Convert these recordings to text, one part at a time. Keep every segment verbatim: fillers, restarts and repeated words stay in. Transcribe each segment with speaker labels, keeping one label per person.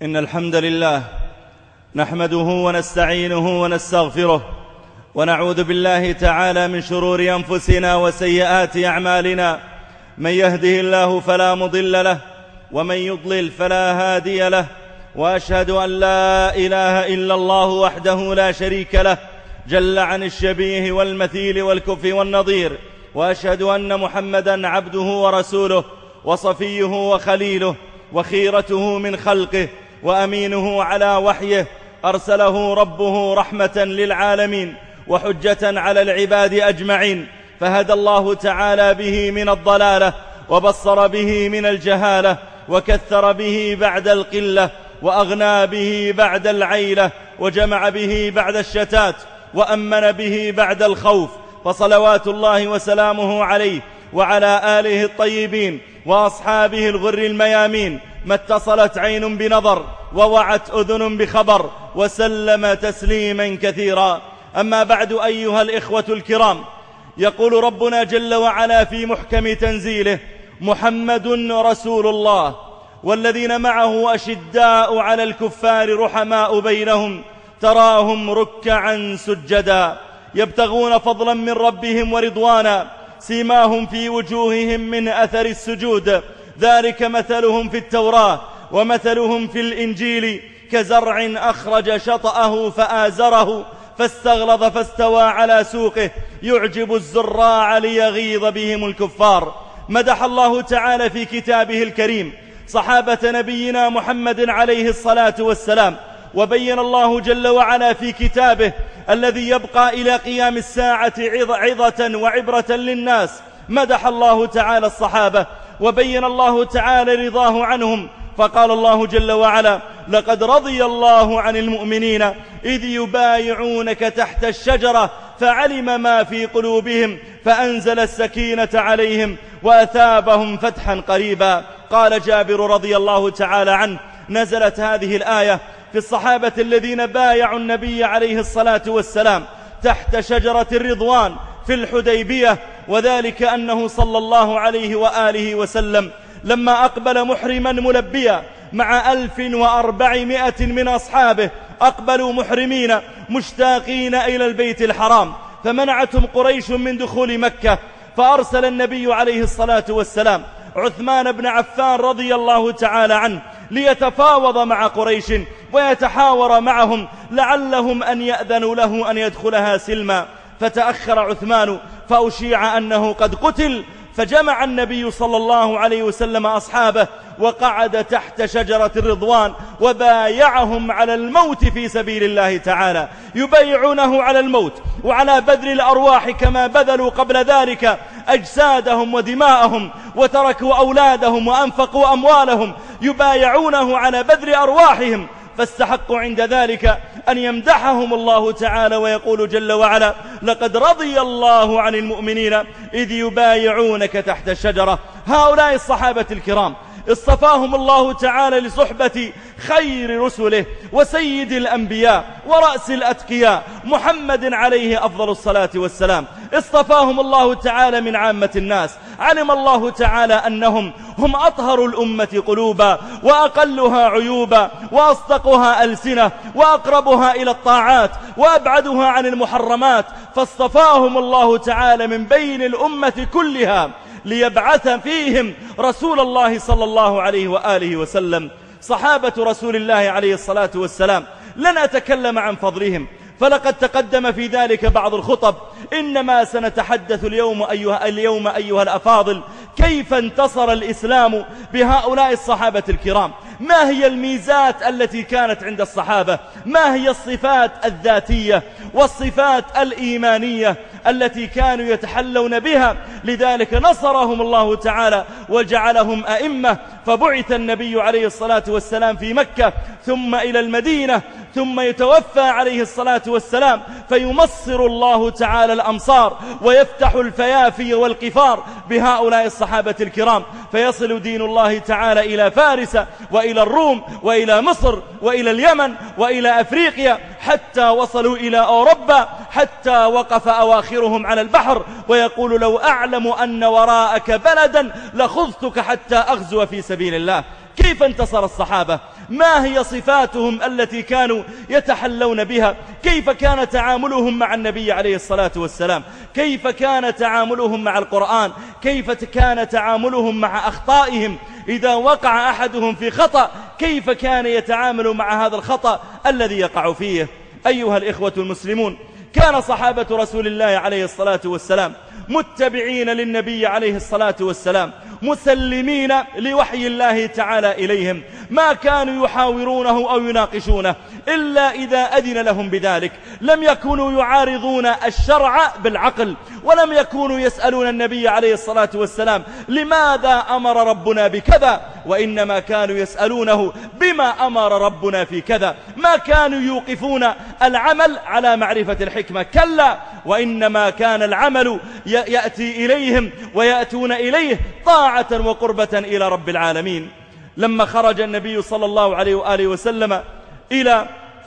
Speaker 1: إن الحمد لله نحمده ونستعينه ونستغفره ونعوذ بالله تعالى من شرور أنفسنا وسيئات أعمالنا. من يهده الله فلا مضل له ومن يضلل فلا هادي له، وأشهد أن لا إله إلا الله وحده لا شريك له جل عن الشبيه والمثيل والكف والنظير، وأشهد أن محمدا عبده ورسوله وصفيه وخليله وخيرته من خلقه وأمينه على وحيه، أرسله ربه رحمة للعالمين وحجة على العباد أجمعين، فهدى الله تعالى به من الضلالة وبصر به من الجهالة وكثر به بعد القلة وأغنى به بعد العيلة وجمع به بعد الشتات وأمن به بعد الخوف، فصلوات الله وسلامه عليه وعلى آله الطيبين وأصحابه الغر الميامين، ما اتصلت عين بنظر ووعت أذن بخبر، وسلم تسليما كثيرا. أما بعد أيها الإخوة الكرام، يقول ربنا جل وعلا في محكم تنزيله: محمد رسول الله والذين معه أشداء على الكفار رحماء بينهم تراهم ركعا سجدا يبتغون فضلا من ربهم ورضوانا سيماهم في وجوههم من أثر السجود ذلك مثلهم في التوراة ومثلهم في الإنجيل كزرع أخرج شطأه فآزره فاستغلظ فاستوى على سوقه يعجب الزراع ليغيظ بهم الكفار. مدح الله تعالى في كتابه الكريم صحابة نبينا محمد عليه الصلاة والسلام، وبين الله جل وعلا في كتابه الذي يبقى إلى قيام الساعة عظة وعبرة للناس، مدح الله تعالى الصحابة وبين الله تعالى رضاه عنهم، فقال الله جل وعلا: لقد رضي الله عن المؤمنين إذ يبايعونك تحت الشجرة فعلم ما في قلوبهم فأنزل السكينة عليهم وأثابهم فتحا قريبا. قال جابر رضي الله تعالى عنه: نزلت هذه الآية في الصحابة الذين بايعوا النبي عليه الصلاة والسلام تحت شجرة الرضوان في الحديبية، وذلك أنه صلى الله عليه وآله وسلم لما أقبل محرما ملبيا مع ألف وأربعمائة من أصحابه أقبلوا محرمين مشتاقين إلى البيت الحرام، فمنعتهم قريش من دخول مكة، فأرسل النبي عليه الصلاة والسلام عثمان بن عفان رضي الله تعالى عنه ليتفاوض مع قريش ويتحاور معهم لعلهم أن يأذنوا له أن يدخلها سلما، فتأخر عثمان فأشيع أنه قد قتل، فجمع النبي صلى الله عليه وسلم أصحابه وقعد تحت شجرة الرضوان وبايعهم على الموت في سبيل الله تعالى، يبايعونه على الموت وعلى بذل الأرواح كما بذلوا قبل ذلك أجسادهم ودماءهم وتركوا أولادهم وأنفقوا أموالهم، يبايعونه على بذل أرواحهم، فاستحقوا عند ذلك أن يمدحهم الله تعالى ويقول جل وعلا: لقد رضي الله عن المؤمنين إذ يبايعونك تحت الشجرة. هؤلاء الصحابة الكرام اصطفاهم الله تعالى لصحبة خير رسله وسيد الأنبياء ورأس الأتقياء محمد عليه أفضل الصلاة والسلام، اصطفاهم الله تعالى من عامة الناس، علم الله تعالى أنهم هم أطهر الأمة قلوبا وأقلها عيوبا وأصدقها ألسنة وأقربها إلى الطاعات وأبعدها عن المحرمات، فاصطفاهم الله تعالى من بين الأمة كلها ليبعث فيهم رسول الله صلى الله عليه وآله وسلم. صحابة رسول الله عليه الصلاة والسلام لن أتكلم عن فضلهم، فلقد تقدم في ذلك بعض الخطب، إنما سنتحدث اليوم أيها, اليوم أيها الأفاضل كيف انتصر الإسلام بهؤلاء الصحابة الكرام، ما هي الميزات التي كانت عند الصحابة، ما هي الصفات الذاتية والصفات الإيمانية التي كانوا يتحلون بها، لذلك نصرهم الله تعالى وجعلهم أئمة، فبعث النبي عليه الصلاة والسلام في مكة ثم إلى المدينة، ثم يتوفى عليه الصلاة والسلام فيمصر الله تعالى الأمصار ويفتح الفيافي والقفار بهؤلاء الصحابة الكرام، فيصل دين الله تعالى إلى فارس وإلى الروم وإلى مصر وإلى اليمن وإلى أفريقيا، حتى وصلوا إلى أوروبا، حتى وقف أواخرهم على البحر ويقول: لو أعلم أن وراءك بلدا لخذتك حتى أغزو في سبيل الله. كيف انتصر الصحابة؟ ما هي صفاتهم التي كانوا يتحلون بها؟ كيف كان تعاملهم مع النبي عليه الصلاة والسلام؟ كيف كان تعاملهم مع القرآن؟ كيف كان تعاملهم مع أخطائهم؟ إذا وقع أحدهم في خطأ كيف كان يتعامل مع هذا الخطأ الذي يقع فيه؟ أيها الإخوة المسلمون، كان صحابة رسول الله عليه الصلاة والسلام متبعين للنبي عليه الصلاة والسلام، مسلمين لوحي الله تعالى إليهم، ما كانوا يحاورونه أو يناقشونه إلا إذا أذن لهم بذلك. لم يكونوا يعارضون الشرع بالعقل، ولم يكونوا يسألون النبي عليه الصلاة والسلام لماذا أمر ربنا بكذا، وإنما كانوا يسألونه بما أمر ربنا في كذا. ما كانوا يوقفون العمل على معرفة الحكمة، كلا، وإنما كان العمل يأتي إليهم ويأتون إليه طاعة وقربة إلى رب العالمين. لما خرج النبي صلى الله عليه وآله وسلم إلى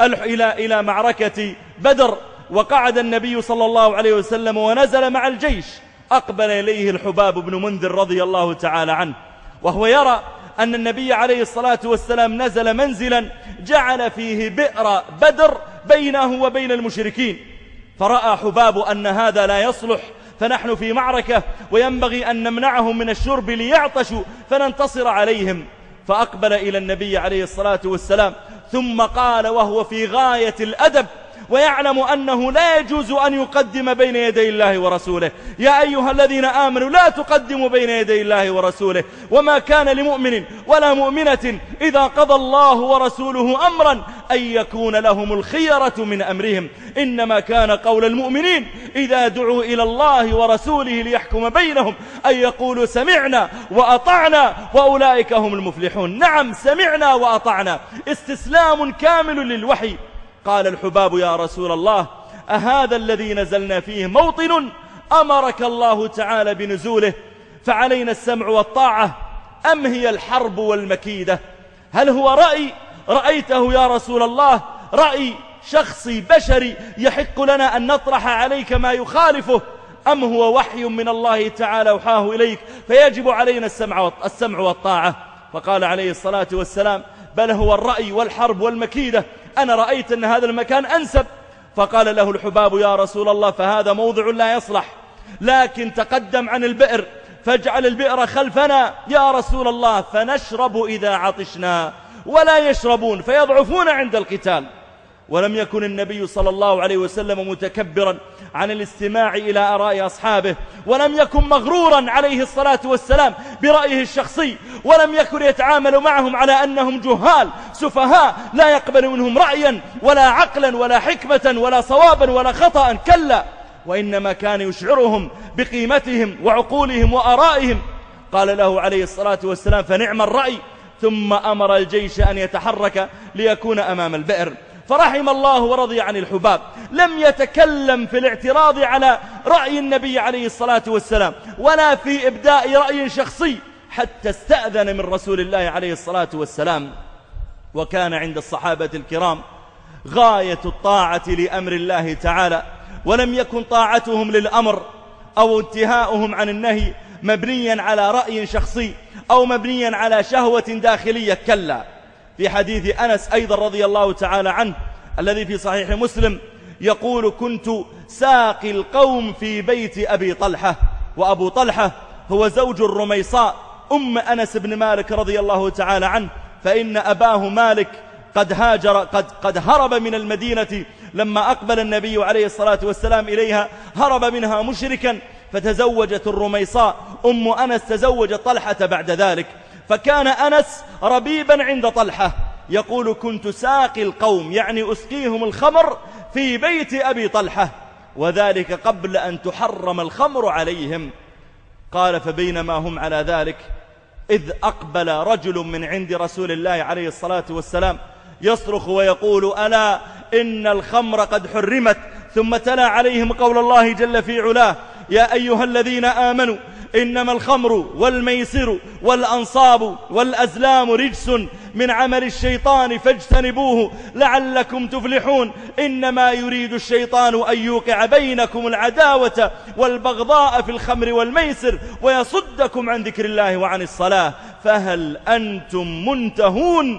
Speaker 1: إلى إلى معركة بدر، وقعد النبي صلى الله عليه وسلم ونزل مع الجيش، أقبل إليه الحباب بن منذر رضي الله تعالى عنه، وهو يرى أن النبي عليه الصلاة والسلام نزل منزلا جعل فيه بئر بدر بينه وبين المشركين، فرأى حباب أن هذا لا يصلح، فنحن في معركة وينبغي أن نمنعهم من الشرب ليعطشوا فننتصر عليهم. فأقبل إلى النبي عليه الصلاة والسلام ثم قال وهو في غاية الأدب ويعلم أنه لا يجوز أن يقدم بين يدي الله ورسوله: يا أيها الذين آمنوا لا تقدموا بين يدي الله ورسوله، وما كان لمؤمن ولا مؤمنة إذا قضى الله ورسوله أمرا أن يكون لهم الخيرة من أمرهم، إنما كان قول المؤمنين إذا دعوا إلى الله ورسوله ليحكم بينهم أن يقولوا سمعنا وأطعنا وأولئك هم المفلحون. نعم، سمعنا وأطعنا، استسلام كامل للوحي. قال الحباب: يا رسول الله، أهذا الذي نزلنا فيه موطن أمرك الله تعالى بنزوله فعلينا السمع والطاعة، أم هي الحرب والمكيدة؟ هل هو رأي رأيته يا رسول الله، رأي شخصي بشري يحق لنا أن نطرح عليك ما يخالفه، أم هو وحي من الله تعالى أوحاه إليك فيجب علينا السمع السمع والطاعة؟ فقال عليه الصلاة والسلام: بل هو الرأي والحرب والمكيدة، أنا رأيت أن هذا المكان أنسب. فقال له الحباب: يا رسول الله، فهذا موضع لا يصلح، لكن تقدم عن البئر فاجعل البئر خلفنا يا رسول الله فنشرب إذا عطشنا، ولا يشربون فيضعفون عند القتال. ولم يكن النبي صلى الله عليه وسلم متكبرا عن الاستماع إلى آراء أصحابه، ولم يكن مغرورا عليه الصلاة والسلام برأيه الشخصي، ولم يكن يتعامل معهم على أنهم جهال سفهاء لا يقبل منهم رأيا ولا عقلا ولا حكمة ولا صوابا ولا خطأ، كلا، وإنما كان يشعرهم بقيمتهم وعقولهم وآرائهم. قال له عليه الصلاة والسلام: فنعم الرأي، ثم أمر الجيش أن يتحرك ليكون أمام البئر. فرحم الله ورضي عن الحباب، لم يتكلم في الاعتراض على رأي النبي عليه الصلاة والسلام ولا في إبداء رأي شخصي، حتى استأذن من رسول الله عليه الصلاة والسلام. وكان عند الصحابة الكرام غاية الطاعة لأمر الله تعالى، ولم يكن طاعتهم للأمر أو انتهاؤهم عن النهي مبنيا على رأي شخصي أو مبنيا على شهوة داخلية، كلا. في حديث أنس أيضا رضي الله تعالى عنه الذي في صحيح مسلم يقول: كنت ساقي القوم في بيت أبي طلحة، وأبو طلحة هو زوج الرميصاء أم أنس بن مالك رضي الله تعالى عنه، فإن أباه مالك قد هاجر قد, قد هرب من المدينة لما أقبل النبي عليه الصلاة والسلام إليها، هرب منها مشركا، فتزوجت الرميصاء أم أنس تزوج طلحة بعد ذلك، فكان أنس ربيبا عند طلحة. يقول: كنت ساقي القوم، يعني أسقيهم الخمر في بيت أبي طلحة، وذلك قبل أن تحرم الخمر عليهم. قال: فبينما هم على ذلك إذ أقبل رجل من عند رسول الله عليه الصلاة والسلام يصرخ ويقول: ألا إن الخمر قد حرمت. ثم تلا عليهم قول الله جل في علاه: يا أيها الذين آمنوا إنما الخمر والميسر والأنصاب والأزلام رجس من عمل الشيطان فاجتنبوه لعلكم تفلحون. إنما يريد الشيطان أن يوقع بينكم العداوة والبغضاء في الخمر والميسر ويصدكم عن ذكر الله وعن الصلاة، فهل أنتم منتهون؟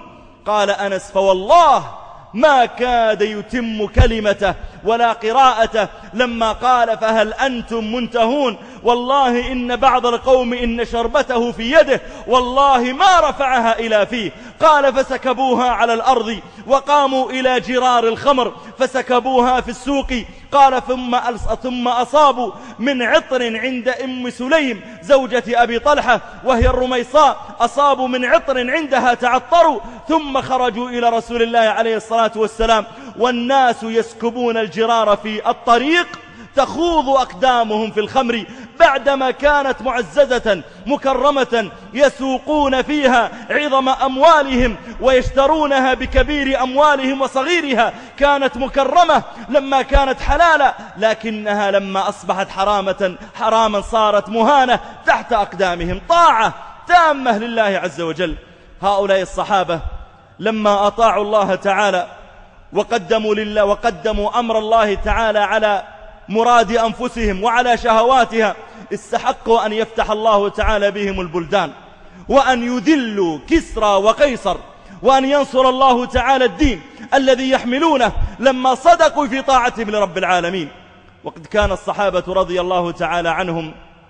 Speaker 1: قال أنس فوالله ما كاد يتم كلمته ولا قراءته لما قال فهل أنتم منتهون. والله إن بعض القوم إن شربته في يده والله ما رفعها إلى فيه. قال فسكبوها على الأرض وقاموا إلى جرار الخمر فسكبوها في السوق. قال ثم ثم أصابوا من عطر عند أم سليم زوجة أبي طلحة وهي الرميصاء، أصابوا من عطر عندها تعطروا ثم خرجوا إلى رسول الله عليه الصلاة والسلام والناس يسكبون الجرار في الطريق تخوض أقدامهم في الخمر بعدما كانت معززة مكرمة يسوقون فيها عظم أموالهم ويشترونها بكبير أموالهم وصغيرها. كانت مكرمة لما كانت حلالة لكنها لما أصبحت حرامة حراما صارت مهانة تحت أقدامهم. طاعة تامة لله عز وجل. هؤلاء الصحابة لما أطاعوا الله تعالى وقدموا لله وقدموا أمر الله تعالى على مراد أنفسهم وعلى شهواتها استحقوا أن يفتح الله تعالى بهم البلدان وأن يذلوا كسرى وقيصر وأن ينصر الله تعالى الدين الذي يحملونه لما صدقوا في طاعتهم لرب العالمين. وقد كان الصحابة رضي الله تعالى عنهم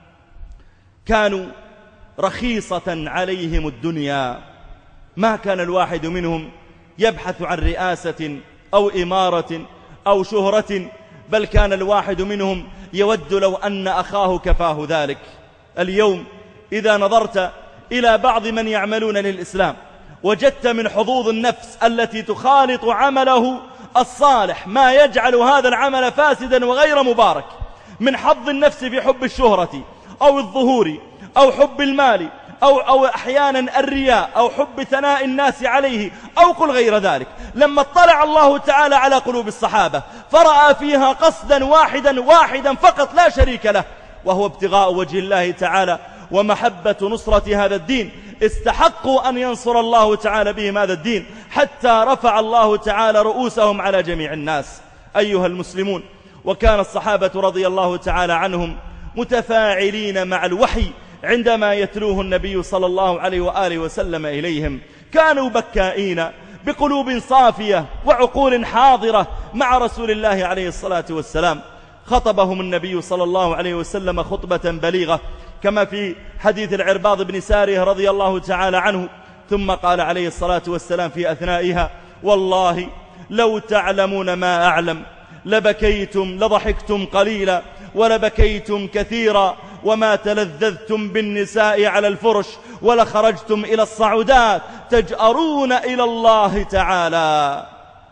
Speaker 1: كانوا رخيصة عليهم الدنيا، ما كان الواحد منهم يبحث عن رئاسة أو إمارة أو شهرة، بل كان الواحد منهم يود لو أن أخاه كفاه ذلك. اليوم إذا نظرت إلى بعض من يعملون للإسلام وجدت من حظوظ النفس التي تخالط عمله الصالح ما يجعل هذا العمل فاسدا وغير مبارك، من حظ النفس في حب الشهرة أو الظهور أو حب المال أو, أو أحيانا الرياء أو حب ثناء الناس عليه أو قل غير ذلك. لما اطلع الله تعالى على قلوب الصحابة فرأى فيها قصدا واحدا واحدا فقط لا شريك له وهو ابتغاء وجه الله تعالى ومحبة نصرة هذا الدين، استحقوا أن ينصر الله تعالى بهم هذا الدين حتى رفع الله تعالى رؤوسهم على جميع الناس. أيها المسلمون، وكان الصحابة رضي الله تعالى عنهم متفاعلين مع الوحي عندما يتلوه النبي صلى الله عليه وآله وسلم إليهم، كانوا بكائين بقلوب صافية وعقول حاضرة مع رسول الله عليه الصلاة والسلام. خطبهم النبي صلى الله عليه وسلم خطبة بليغة كما في حديث العرباض بن سارية رضي الله تعالى عنه، ثم قال عليه الصلاة والسلام في أثنائها والله لو تعلمون ما أعلم لبكيتم لضحكتم قليلا ولبكيتم كثيرا وما تلذذتم بالنساء على الفرش ولخرجتم إلى الصعودات تجأرون إلى الله تعالى.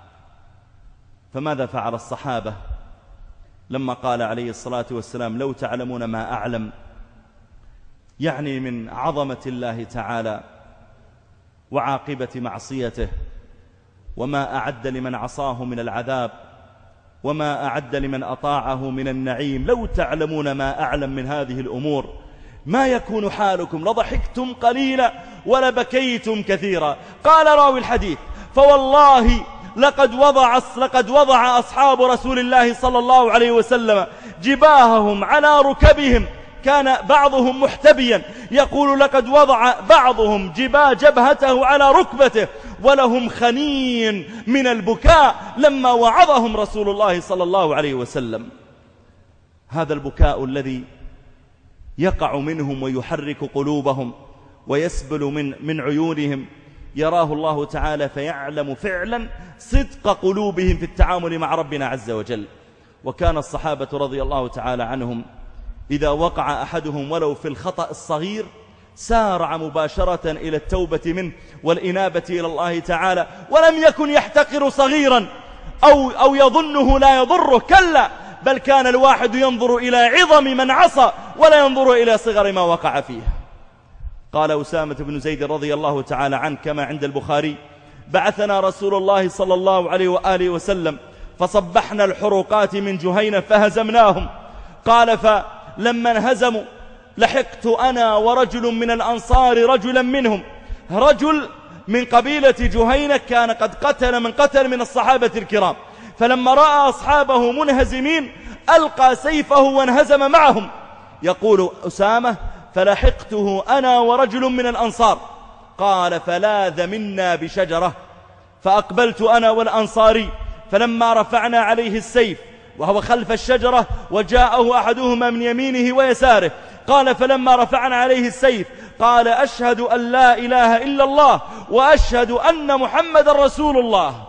Speaker 1: فماذا فعل الصحابة لما قال عليه الصلاة والسلام لو تعلمون ما أعلم؟ يعني من عظمة الله تعالى وعاقبة معصيته وما أعد لمن عصاه من العذاب وما أعد لمن أطاعه من النعيم. لو تعلمون ما أعلم من هذه الأمور ما يكون حالكم لضحكتم قليلا ولبكيتم كثيرا. قال راوي الحديث فوالله لقد وضع, لقد وضع أصحاب رسول الله صلى الله عليه وسلم جباههم على ركبهم، كان بعضهم محتبيا يقول لقد وضع بعضهم جباه جبهته على ركبته ولهم خنين من البكاء لما وعظهم رسول الله صلى الله عليه وسلم. هذا البكاء الذي يقع منهم ويحرك قلوبهم ويسبل من, من عيونهم يراه الله تعالى فيعلم فعلا صدق قلوبهم في التعامل مع ربنا عز وجل. وكان الصحابة رضي الله تعالى عنهم إذا وقع أحدهم ولو في الخطأ الصغير سارع مباشرة إلى التوبة منه والإنابة إلى الله تعالى، ولم يكن يحتقر صغيرا أو, أو يظنه لا يضره، كلا، بل كان الواحد ينظر إلى عظم من عصى ولا ينظر إلى صغر ما وقع فيه. قال أسامة بن زيد رضي الله تعالى عنه كما عند البخاري بعثنا رسول الله صلى الله عليه وآله وسلم فصبحنا الحروقات من جهينة فهزمناهم. قال فلما انهزموا لحقت أنا ورجل من الأنصار رجلا منهم، رجل من قبيلة جهينة كان قد قتل من قتل من الصحابة الكرام، فلما رأى أصحابه منهزمين ألقى سيفه وانهزم معهم. يقول أسامة فلحقته أنا ورجل من الأنصار، قال فلاذ منا بشجرة فأقبلت أنا والأنصاري، فلما رفعنا عليه السيف وهو خلف الشجرة وجاءه أحدهما من يمينه ويساره، قال فلما رفعنا عليه السيف قال أشهد أن لا إله إلا الله وأشهد أن محمد رسول الله.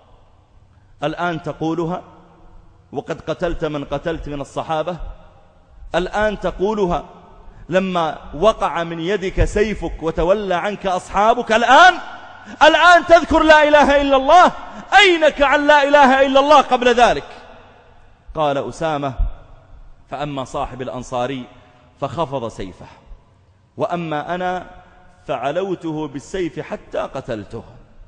Speaker 1: الآن تقولها وقد قتلت من قتلت من الصحابة؟ الآن تقولها لما وقع من يدك سيفك وتولى عنك أصحابك؟ الآن الآن تذكر لا إله إلا الله؟ أينك عن لا إله إلا الله قبل ذلك؟ قال أسامة فأما صاحب الأنصاري فخفض سيفه، وأما أنا فعلوته بالسيف حتى قتلته.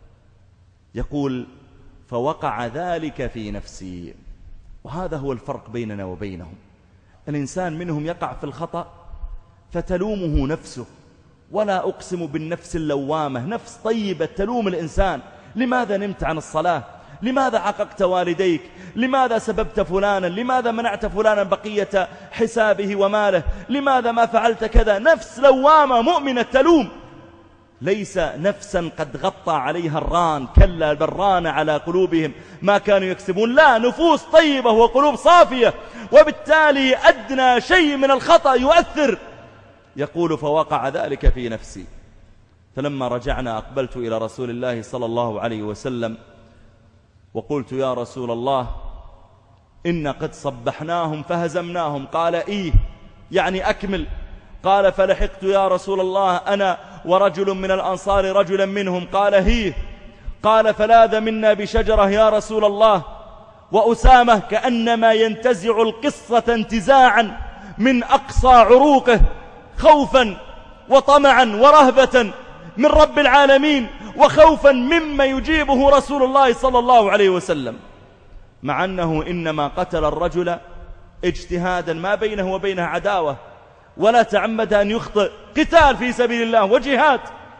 Speaker 1: يقول فوقع ذلك في نفسي. وهذا هو الفرق بيننا وبينهم. الإنسان منهم يقع في الخطأ فتلومه نفسه، ولا أقسم بالنفس اللوامة، نفس طيبة تلوم الإنسان: لماذا نمت عن الصلاة؟ لماذا عققت والديك؟ لماذا سببت فلانا؟ لماذا منعت فلانا بقية حسابه وماله؟ لماذا ما فعلت كذا؟ نفس لوامة مؤمنة تلوم، ليس نفسا قد غطى عليها الران، كلا البران على قلوبهم ما كانوا يكسبون. لا، نفوس طيبة وقلوب صافية، وبالتالي أدنى شيء من الخطأ يؤثر. يقول فوقع ذلك في نفسي. فلما رجعنا أقبلت إلى رسول الله صلى الله عليه وسلم وقلت يا رسول الله إن قد صبحناهم فهزمناهم. قال إيه يعني أكمل. قال فلحقت يا رسول الله أنا ورجل من الأنصار رجلا منهم. قال هي. قال فلاذ منا بشجرة يا رسول الله، وأسامة كأنما ينتزع القصة انتزاعا من أقصى عروقه، خوفا وطمعا ورهبة من رب العالمين، وخوفا مما يجيبه رسول الله صلى الله عليه وسلم، مع أنه إنما قتل الرجل اجتهادا، ما بينه وبينه عداوة، ولا تعمد أن يخطئ، قتال في سبيل الله وجهاد.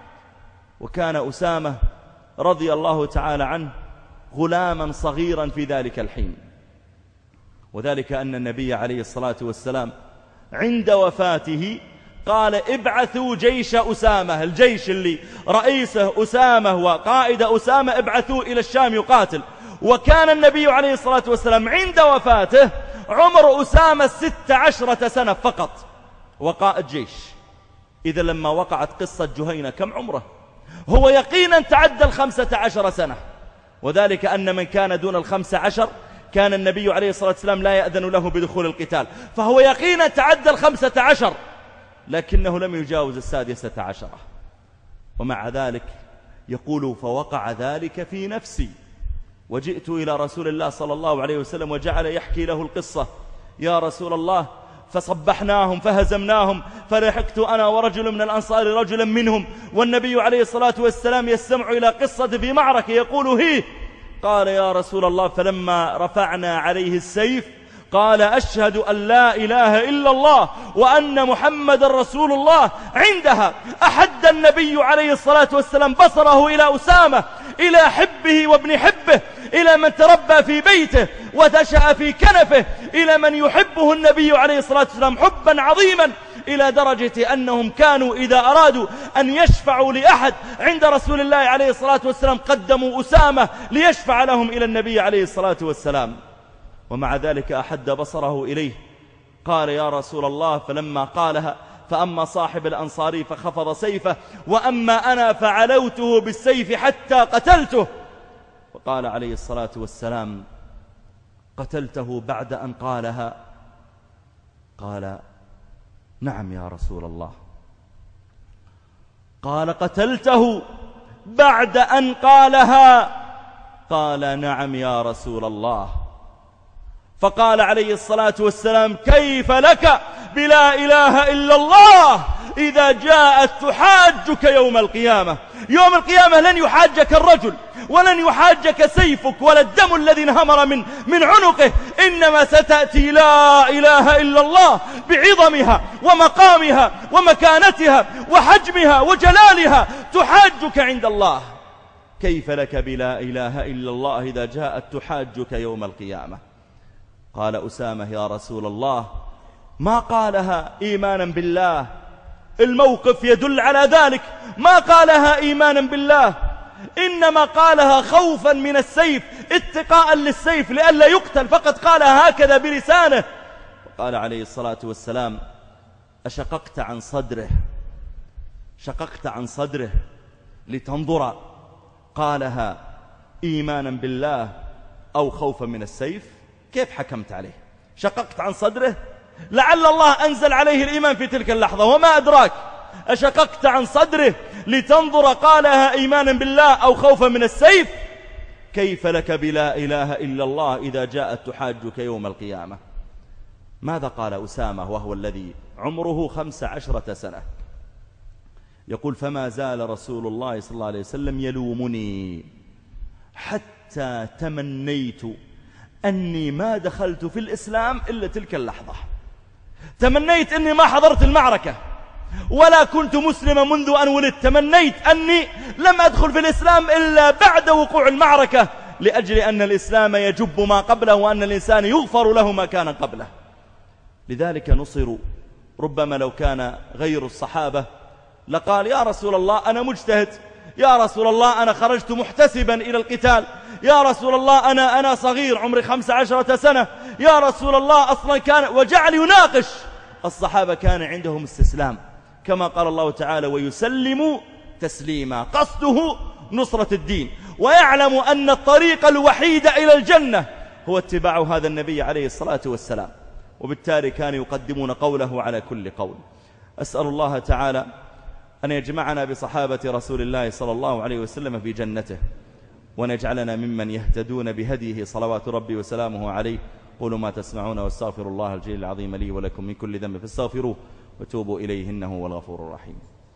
Speaker 1: وكان أسامة رضي الله تعالى عنه غلاما صغيرا في ذلك الحين، وذلك أن النبي عليه الصلاة والسلام عند وفاته قال ابعثوا جيش أسامة، الجيش اللي رئيسه أسامة وقائد أسامة، ابعثوا إلى الشام يقاتل. وكان النبي عليه الصلاة والسلام عند وفاته عمر أسامة ست عشرة سنة فقط، وقائد جيش. إذا لما وقعت قصة جهينة كم عمره؟ هو يقينا تعدى الخمسة عشر سنة، وذلك أن من كان دون الخمسة عشر كان النبي عليه الصلاة والسلام لا يأذن له بدخول القتال، فهو يقينا تعدى الخمسة عشر، لكنه لم يجاوز السادسة عشرة. ومع ذلك يقول فوقع ذلك في نفسي، وجئت إلى رسول الله صلى الله عليه وسلم وجعل يحكي له القصة: يا رسول الله فصبحناهم فهزمناهم، فلحقت أنا ورجل من الأنصار رجلا منهم، والنبي عليه الصلاة والسلام يستمع إلى قصة في معركة يقول هي. قال يا رسول الله فلما رفعنا عليه السيف قال أشهد أن لا إله إلا الله وأن محمد رسول الله. عندها أحد النبي عليه الصلاة والسلام بصره إلى أسامة، إلى حبه وابن حبه، إلى من تربى في بيته ودشأ في كنفه، إلى من يحبه النبي عليه الصلاة والسلام حبا عظيما، إلى درجة أنهم كانوا إذا أرادوا أن يشفعوا لأحد عند رسول الله عليه الصلاة والسلام قدموا أسامة ليشفع لهم إلى النبي عليه الصلاة والسلام. ومع ذلك أحد بصره إليه. قال يا رسول الله فلما قالها فأما صاحب الأنصاري فخفض سيفه، وأما أنا فعلوته بالسيف حتى قتلته. وقال عليه الصلاة والسلام قتلته بعد أن قالها؟ قال نعم يا رسول الله. قال قتلته بعد أن قالها؟ قال نعم يا رسول الله. فقال عليه الصلاة والسلام كيف لك بلا إله إلا الله إذا جاءت تحاجك يوم القيامة؟ يوم القيامة لن يحاجك الرجل ولن يحاجك سيفك ولا الدم الذي انهمر من, من عنقه، إنما ستأتي لا إله إلا الله بعظمها ومقامها ومكانتها وحجمها وجلالها تحاجك عند الله. كيف لك بلا إله إلا الله إذا جاءت تحاجك يوم القيامة؟ قال أسامة يا رسول الله ما قالها إيمانا بالله، الموقف يدل على ذلك، ما قالها إيمانا بالله، إنما قالها خوفا من السيف، اتقاء للسيف لئلا يقتل، فقد قالها هكذا بلسانه. وقال عليه الصلاة والسلام: أشققت عن صدره، شققت عن صدره لتنظر قالها إيمانا بالله أو خوفا من السيف؟ كيف حكمت عليه؟ شققت عن صدره، لعل الله أنزل عليه الإيمان في تلك اللحظة وما أدراك. أشققت عن صدره لتنظر قالها إيمانا بالله أو خوفا من السيف؟ كيف لك بلا إله إلا الله إذا جاءت تحاجك يوم القيامة؟ ماذا قال أسامة وهو الذي عمره خمس عشرة سنة؟ يقول: فما زال رسول الله صلى الله عليه وسلم يلومني حتى تمنيت أني ما دخلت في الإسلام إلا تلك اللحظة. تمنيت أني ما حضرت المعركة ولا كنت مسلما منذ أن ولدت. تمنيت أني لم أدخل في الإسلام إلا بعد وقوع المعركة، لأجل أن الإسلام يجب ما قبله وأن الإنسان يغفر له ما كان قبله. لذلك نصروا. ربما لو كان غير الصحابة لقال: يا رسول الله أنا مجتهد، يا رسول الله أنا خرجت محتسبا إلى القتال، يا رسول الله أنا, أنا صغير عمري خمس عشرة سنة، يا رسول الله أصلا كان، وجعل يناقش. الصحابة كان عندهم استسلام، كما قال الله تعالى: ويسلم تسليما، قصده نصرة الدين، ويعلم أن الطريق الوحيد إلى الجنة هو اتباع هذا النبي عليه الصلاة والسلام، وبالتالي كانوا يقدمون قوله على كل قول. أسأل الله تعالى أن يجمعنا بصحابة رسول الله صلى الله عليه وسلم في جنته، ونجعلنا ممن يهتدون بهديه صلوات ربي وسلامه عليه. قولوا ما تسمعون، واستغفر الله الجليل العظيم لي ولكم من كل ذنب فاستغفروه وتوبوا إليه إنه هو الغفور الرحيم.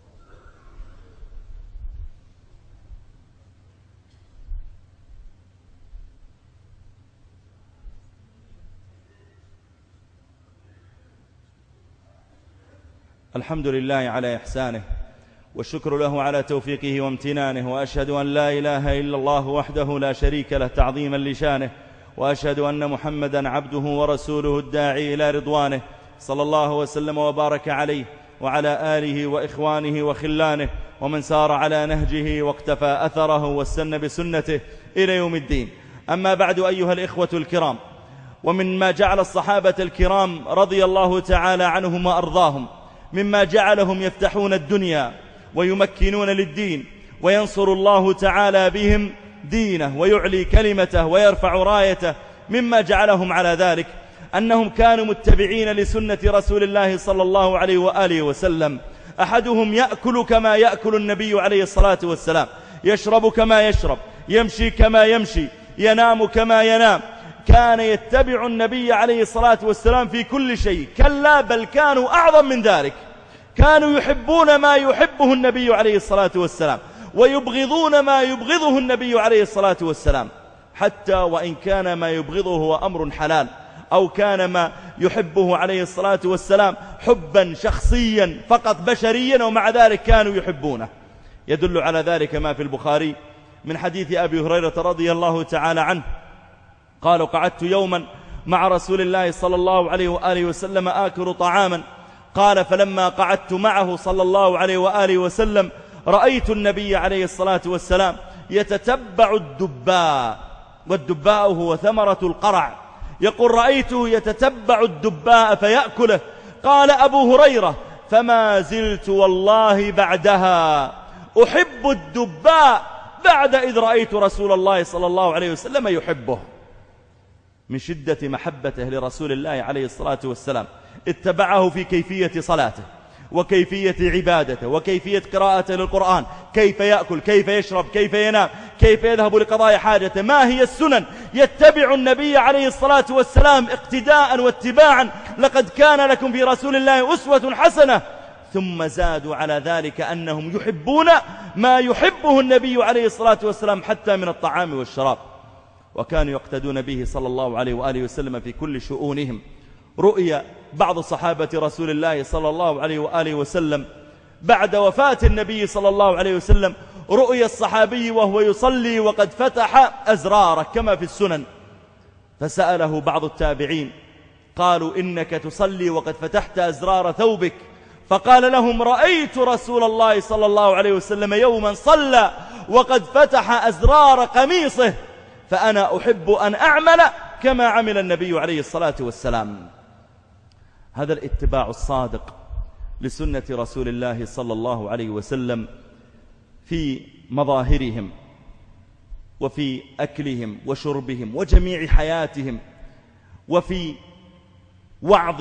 Speaker 1: الحمد لله على إحسانه، والشكر له على توفيقه وامتنانه، وأشهد أن لا إله إلا الله وحده لا شريك له تعظيما لشانه، وأشهد أن محمدا عبده ورسوله الداعي إلى رضوانه، صلى الله وسلم وبارك عليه وعلى آله وإخوانه وخلانه ومن سار على نهجه واقتفى أثره واستنى بسنته إلى يوم الدين. أما بعد، أيها الإخوة الكرام، ومن ما جعل الصحابة الكرام رضي الله تعالى عنهم وأرضاهم مما جعلهم يفتحون الدنيا ويمكنون للدين وينصر الله تعالى بهم دينه ويعلي كلمته ويرفع رايته، مما جعلهم على ذلك أنهم كانوا متبعين لسنة رسول الله صلى الله عليه وآله وسلم. أحدهم يأكل كما يأكل النبي عليه الصلاة والسلام، يشرب كما يشرب، يمشي كما يمشي، ينام كما ينام. كان يتبع النبي عليه الصلاة والسلام في كل شيء، كلا بل كانوا أعظم من ذلك، كانوا يحبون ما يحبه النبي عليه الصلاة والسلام ويبغضون ما يبغضه النبي عليه الصلاة والسلام، حتى وإن كان ما يبغضه هو أمر حلال، أو كان ما يحبه عليه الصلاة والسلام حبا شخصيا فقط بشريا، ومع ذلك كانوا يحبونه. يدل على ذلك ما في البخاري من حديث أبي هريرة رضي الله تعالى عنه قال: قعدت يوما مع رسول الله صلى الله عليه وآله وسلم آكل طعاما، قال: فلما قعدت معه صلى الله عليه وآله وسلم رأيت النبي عليه الصلاة والسلام يتتبع الدباء، والدباء هو ثمرة القرع، يقول: رأيته يتتبع الدباء فيأكله. قال أبو هريرة: فما زلت والله بعدها أحب الدباء بعد إذ رأيت رسول الله صلى الله عليه وسلم يحبه. من شدة محبته لرسول الله عليه الصلاة والسلام اتبعه في كيفية صلاته وكيفية عبادته وكيفية قراءته للقرآن، كيف يأكل، كيف يشرب، كيف ينام، كيف يذهب لقضاء حاجته، ما هي السنن. يتبع النبي عليه الصلاة والسلام اقتداء واتباعا. لقد كان لكم في رسول الله أسوة حسنة. ثم زادوا على ذلك أنهم يحبون ما يحبه النبي عليه الصلاة والسلام حتى من الطعام والشراب، وكانوا يقتدون به صلى الله عليه وآله وسلم في كل شؤونهم. رؤيا بعض صحابة رسول الله صلى الله عليه وآله وسلم بعد وفاة النبي صلى الله عليه وسلم، رؤيا الصحابي وهو يصلي وقد فتح أزراره كما في السنن، فسأله بعض التابعين قالوا: إنك تصلي وقد فتحت أزرار ثوبك؟ فقال لهم: رأيت رسول الله صلى الله عليه وسلم يوما صلى وقد فتح أزرار قميصه، فأنا أحب أن أعمل كما عمل النبي عليه الصلاة والسلام. هذا الاتباع الصادق لسنة رسول الله صلى الله عليه وسلم في مظاهرهم وفي أكلهم وشربهم وجميع حياتهم، وفي وعظ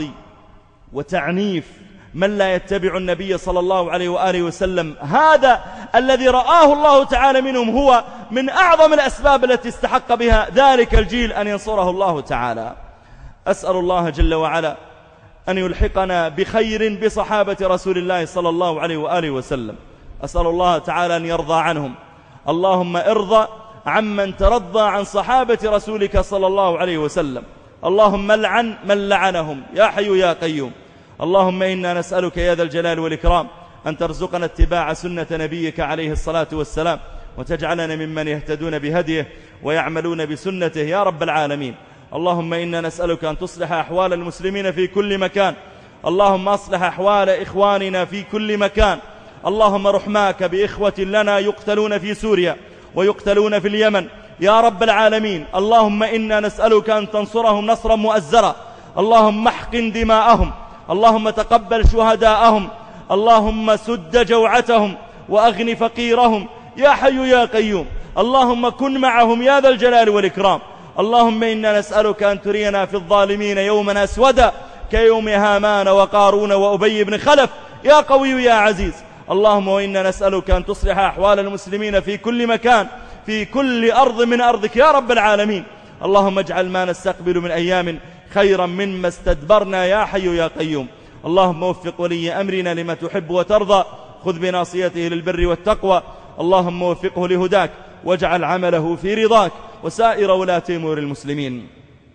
Speaker 1: وتعنيف من لا يتبع النبي صلى الله عليه وآله وسلم. هذا الذي رآه الله تعالى منهم هو من أعظم الأسباب التي استحق بها ذلك الجيل أن ينصره الله تعالى. أسأل الله جل وعلا أن يلحقنا بخير بصحابة رسول الله صلى الله عليه وآله وسلم. أسأل الله تعالى أن يرضى عنهم. اللهم ارضى عمن ترضى عن صحابة رسولك صلى الله عليه وسلم. اللهم لعن من لعنهم يا حي يا قيوم. اللهم إنا نسألك يا ذا الجلال والإكرام أن ترزقنا اتباع سنة نبيك عليه الصلاة والسلام، وتجعلنا ممن يهتدون بهديه ويعملون بسنته يا رب العالمين. اللهم إنا نسألك أن تصلح أحوال المسلمين في كل مكان. اللهم أصلح أحوال إخواننا في كل مكان. اللهم رحماك بإخوة لنا يقتلون في سوريا ويقتلون في اليمن يا رب العالمين. اللهم إنا نسألك أن تنصرهم نصرا مؤزرا. اللهم احقن دماءهم. اللهم تقبل شهداءهم. اللهم سد جوعتهم وأغن فقيرهم يا حي يا قيوم. اللهم كن معهم يا ذا الجلال والإكرام. اللهم إنا نسألك أن ترينا في الظالمين يوما أسودا كيوم هامان وقارون وأبي بن خلف يا قوي يا عزيز. اللهم وإنا نسألك أن تصلح أحوال المسلمين في كل مكان في كل أرض من أرضك يا رب العالمين. اللهم اجعل ما نستقبل من أيام خيرا مما استدبرنا يا حي يا قيوم. اللهم وفق ولي أمرنا لما تحب وترضى، خذ بناصيته للبر والتقوى. اللهم وفقه لهداك واجعل عمله في رضاك وسائر ولاة أمور المسلمين.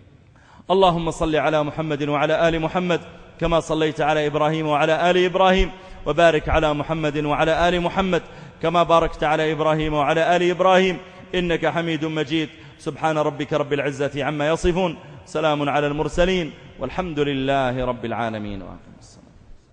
Speaker 1: اللهم صل على محمد وعلى آل محمد كما صليت على إبراهيم وعلى آل إبراهيم، وبارك على محمد وعلى آل محمد كما باركت على إبراهيم وعلى آل إبراهيم إنك حميد مجيد. سبحان ربك رب العزة عما يصفون، سلام على المرسلين، والحمد لله رب العالمين.